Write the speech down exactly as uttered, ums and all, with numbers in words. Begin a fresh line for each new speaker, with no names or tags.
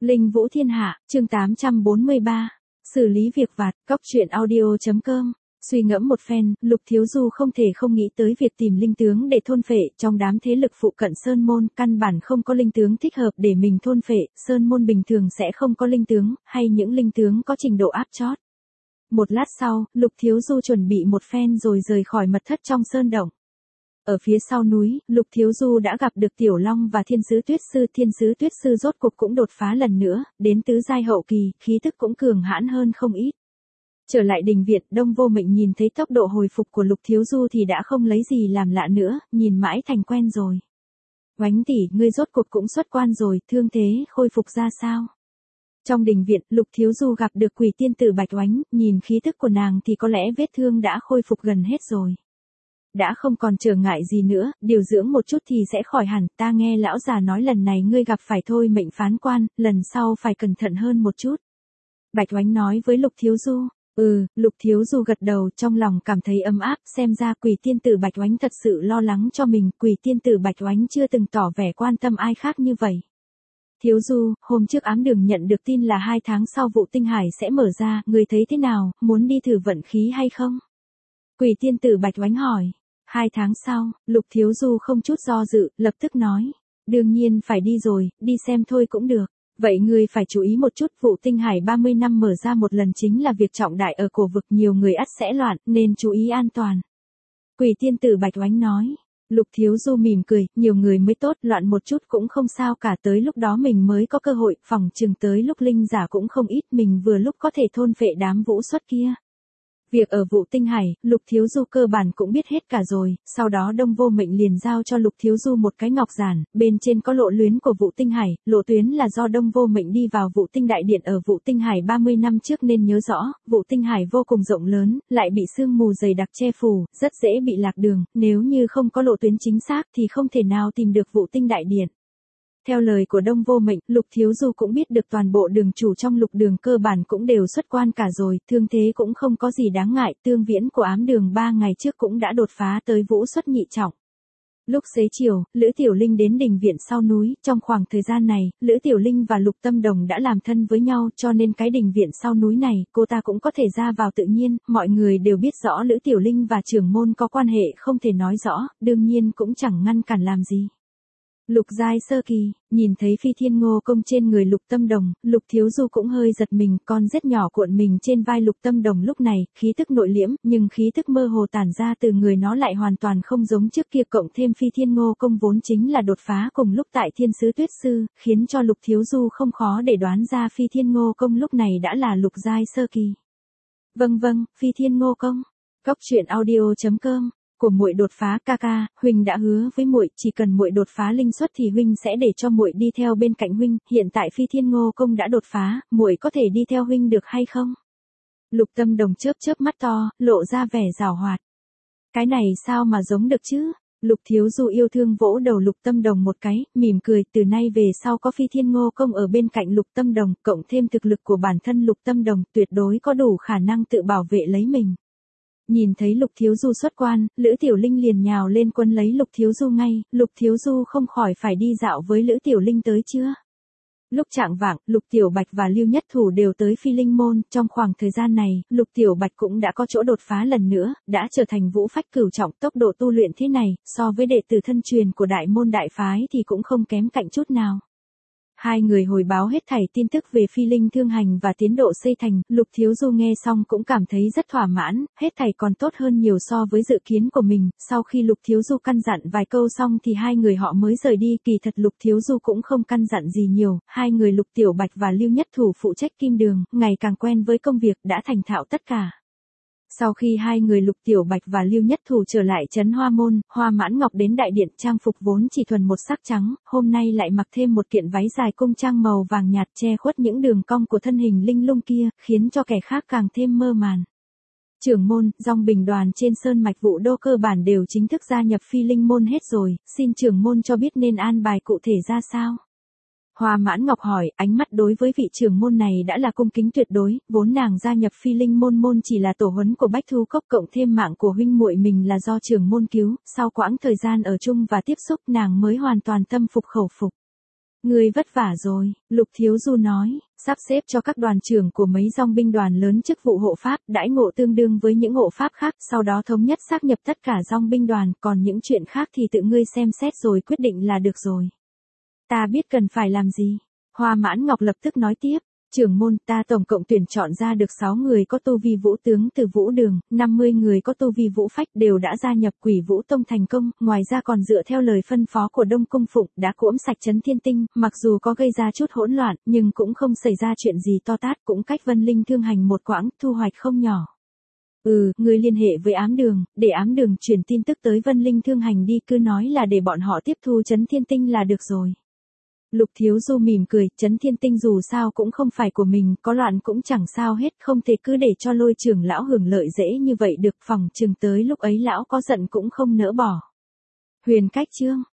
Linh Vũ Thiên Hạ, chương tám trăm bốn mươi ba. Xử lý việc vặt, cóc truyện audio.com. Suy ngẫm một phen, Lục Thiếu Du không thể không nghĩ tới việc tìm linh tướng để thôn phệ, trong đám thế lực phụ cận Sơn Môn, căn bản không có linh tướng thích hợp để mình thôn phệ, Sơn Môn bình thường sẽ không có linh tướng, hay những linh tướng có trình độ áp chót. Một lát sau, Lục Thiếu Du chuẩn bị một phen rồi rời khỏi mật thất trong sơn động. Ở phía sau núi, Lục Thiếu Du đã gặp được Tiểu Long và Thiên Sứ Tuyết Sư. Thiên Sứ Tuyết Sư rốt cuộc cũng đột phá lần nữa, đến tứ giai hậu kỳ, khí tức cũng cường hãn hơn không ít. Trở lại đình viện, Đông Vô Mệnh nhìn thấy tốc độ hồi phục của Lục Thiếu Du thì đã không lấy gì làm lạ nữa, nhìn mãi thành quen rồi. Oánh tỷ, ngươi rốt cuộc cũng xuất quan rồi, thương thế, khôi phục ra sao? Trong đình viện, Lục Thiếu Du gặp được Quỷ Tiên Tử Bạch Oánh, nhìn khí tức của nàng thì có lẽ vết thương đã khôi phục gần hết rồi. Đã không còn trở ngại gì nữa, điều dưỡng một chút thì sẽ khỏi hẳn, ta nghe lão già nói lần này ngươi gặp phải thôi mệnh phán quan, lần sau phải cẩn thận hơn một chút. Bạch Oánh nói với Lục Thiếu Du. Ừ, Lục Thiếu Du gật đầu, trong lòng cảm thấy ấm áp, xem ra Quỷ Tiên Tử Bạch Oánh thật sự lo lắng cho mình, Quỷ Tiên Tử Bạch Oánh chưa từng tỏ vẻ quan tâm ai khác như vậy. Thiếu Du, hôm trước ám đường nhận được tin là hai tháng sau vụ tinh hải sẽ mở ra, người thấy thế nào, muốn đi thử vận khí hay không? Quỷ Tiên Tử Bạch Oánh hỏi. Hai tháng sau, Lục Thiếu Du không chút do dự, lập tức nói. Đương nhiên phải đi rồi, đi xem thôi cũng được. Vậy ngươi phải chú ý một chút, vụ tinh hải ba mươi năm mở ra một lần chính là việc trọng đại ở cổ vực, nhiều người ắt sẽ loạn, nên chú ý an toàn. Quỷ Tiên Tử Bạch Oánh nói. Lục Thiếu Du mỉm cười, nhiều người mới tốt, loạn một chút cũng không sao cả, tới lúc đó mình mới có cơ hội, phòng chừng tới lúc linh giả cũng không ít, mình vừa lúc có thể thôn phệ đám vũ xuất kia. Việc ở vụ tinh hải, Lục Thiếu Du cơ bản cũng biết hết cả rồi, sau đó Đông Vô Mệnh liền giao cho Lục Thiếu Du một cái ngọc giản, bên trên có lộ luyến của vụ tinh hải, lộ tuyến là do Đông Vô Mệnh đi vào vụ tinh đại điện ở vụ tinh hải ba mươi năm trước nên nhớ rõ, vụ tinh hải vô cùng rộng lớn, lại bị sương mù dày đặc che phủ, rất dễ bị lạc đường, nếu như không có lộ tuyến chính xác thì không thể nào tìm được vụ tinh đại điện. Theo lời của Đông Vô Mệnh, Lục Thiếu Du cũng biết được toàn bộ đường chủ trong lục đường cơ bản cũng đều xuất quan cả rồi, thương thế cũng không có gì đáng ngại, tương viễn của ám đường ba ngày trước cũng đã đột phá tới vũ xuất nhị trọng. Lúc xế chiều, Lữ Tiểu Linh đến đình viện sau núi, trong khoảng thời gian này, Lữ Tiểu Linh và Lục Tâm Đồng đã làm thân với nhau, cho nên cái đình viện sau núi này, cô ta cũng có thể ra vào tự nhiên, mọi người đều biết rõ Lữ Tiểu Linh và trưởng môn có quan hệ không thể nói rõ, đương nhiên cũng chẳng ngăn cản làm gì. Lục giai sơ kỳ, nhìn thấy Phi Thiên Ngô Công trên người Lục Tâm Đồng, Lục Thiếu Du cũng hơi giật mình, con rết nhỏ cuộn mình trên vai Lục Tâm Đồng lúc này, khí tức nội liễm, nhưng khí tức mơ hồ tản ra từ người nó lại hoàn toàn không giống trước kia, cộng thêm Phi Thiên Ngô Công vốn chính là đột phá cùng lúc tại Thiên Sứ Tuyết Sư, khiến cho Lục Thiếu Du không khó để đoán ra Phi Thiên Ngô Công lúc này đã là lục giai sơ kỳ. Vâng vâng, Phi Thiên Ngô Công. Cóc truyện audio.com. Của muội đột phá ca ca, huynh đã hứa với muội, chỉ cần muội đột phá linh xuất thì huynh sẽ để cho muội đi theo bên cạnh huynh, hiện tại Phi Thiên Ngô Công đã đột phá, muội có thể đi theo huynh được hay không? Lục Tâm Đồng chớp chớp mắt to, lộ ra vẻ giảo hoạt. Cái này sao mà giống được chứ? Lục Thiếu Du yêu thương vỗ đầu Lục Tâm Đồng một cái, mỉm cười, từ nay về sau có Phi Thiên Ngô Công ở bên cạnh Lục Tâm Đồng, cộng thêm thực lực của bản thân Lục Tâm Đồng, tuyệt đối có đủ khả năng tự bảo vệ lấy mình. Nhìn thấy Lục Thiếu Du xuất quan, Lữ Tiểu Linh liền nhào lên quân lấy Lục Thiếu Du ngay, Lục Thiếu Du không khỏi phải đi dạo với Lữ Tiểu Linh tới chưa? Lúc chạng vạng, Lục Tiểu Bạch và Lưu Nhất Thủ đều tới Phi Linh Môn, trong khoảng thời gian này, Lục Tiểu Bạch cũng đã có chỗ đột phá lần nữa, đã trở thành vũ phách cửu trọng, tốc độ tu luyện thế này, so với đệ tử thân truyền của đại môn đại phái thì cũng không kém cạnh chút nào. Hai người hồi báo hết thảy tin tức về Phi Linh thương hành và tiến độ xây thành, Lục Thiếu Du nghe xong cũng cảm thấy rất thỏa mãn, hết thảy còn tốt hơn nhiều so với dự kiến của mình, sau khi Lục Thiếu Du căn dặn vài câu xong thì hai người họ mới rời đi, kỳ thật Lục Thiếu Du cũng không căn dặn gì nhiều, hai người Lục Tiểu Bạch và Lưu Nhất Thủ phụ trách kim đường, ngày càng quen với công việc, đã thành thạo tất cả. Sau khi hai người Lục Tiểu Bạch và Lưu Nhất Thủ trở lại trấn Hoa Môn, Hoa Mãn Ngọc đến đại điện, trang phục vốn chỉ thuần một sắc trắng, hôm nay lại mặc thêm một kiện váy dài cung trang màu vàng nhạt che khuất những đường cong của thân hình linh lung kia, khiến cho kẻ khác càng thêm mơ màn. Trưởng môn, Dòng Bình đoàn trên sơn mạch Vũ Đô cơ bản đều chính thức gia nhập Phi Linh môn hết rồi, xin trưởng môn cho biết nên an bài cụ thể ra sao? Hoa Mãn Ngọc hỏi, ánh mắt đối với vị trưởng môn này đã là cung kính tuyệt đối, vốn nàng gia nhập Phi Linh môn môn chỉ là tổ huấn của Bách Thu Cốc, cộng thêm mạng của huynh muội mình là do trưởng môn cứu, sau quãng thời gian ở chung và tiếp xúc nàng mới hoàn toàn tâm phục khẩu phục. Ngươi vất vả rồi, Lục Thiếu Du nói, sắp xếp cho các đoàn trưởng của mấy dòng binh đoàn lớn chức vụ hộ pháp, đãi ngộ tương đương với những hộ pháp khác, sau đó thống nhất xác nhập tất cả dòng binh đoàn, còn những chuyện khác thì tự ngươi xem xét rồi quyết định là được rồi. Ta biết cần phải làm gì. Hoa Mãn Ngọc lập tức nói tiếp. Trưởng môn, ta tổng cộng tuyển chọn ra được sáu người có tu vi vũ tướng từ vũ đường, năm mươi người có tu vi vũ phách đều đã gia nhập Quỷ Vũ Tông thành công, ngoài ra còn dựa theo lời phân phó của Đông Cung Phụng đã cỗm sạch Trấn Thiên Tinh, mặc dù có gây ra chút hỗn loạn, nhưng cũng không xảy ra chuyện gì to tát, cũng cách Vân Linh Thương Hành một quãng, thu hoạch không nhỏ. Ừ, người liên hệ với ám đường, để ám đường truyền tin tức tới Vân Linh Thương Hành đi, cứ nói là để bọn họ tiếp thu Trấn Thiên Tinh là được rồi. Lục Thiếu Du mỉm cười, Trấn Thiên Tinh dù sao cũng không phải của mình, có loạn cũng chẳng sao hết, không thể cứ để cho Lôi trưởng lão hưởng lợi dễ như vậy được, phòng chừng tới lúc ấy lão có giận cũng không nỡ bỏ. Huyền Cách Chương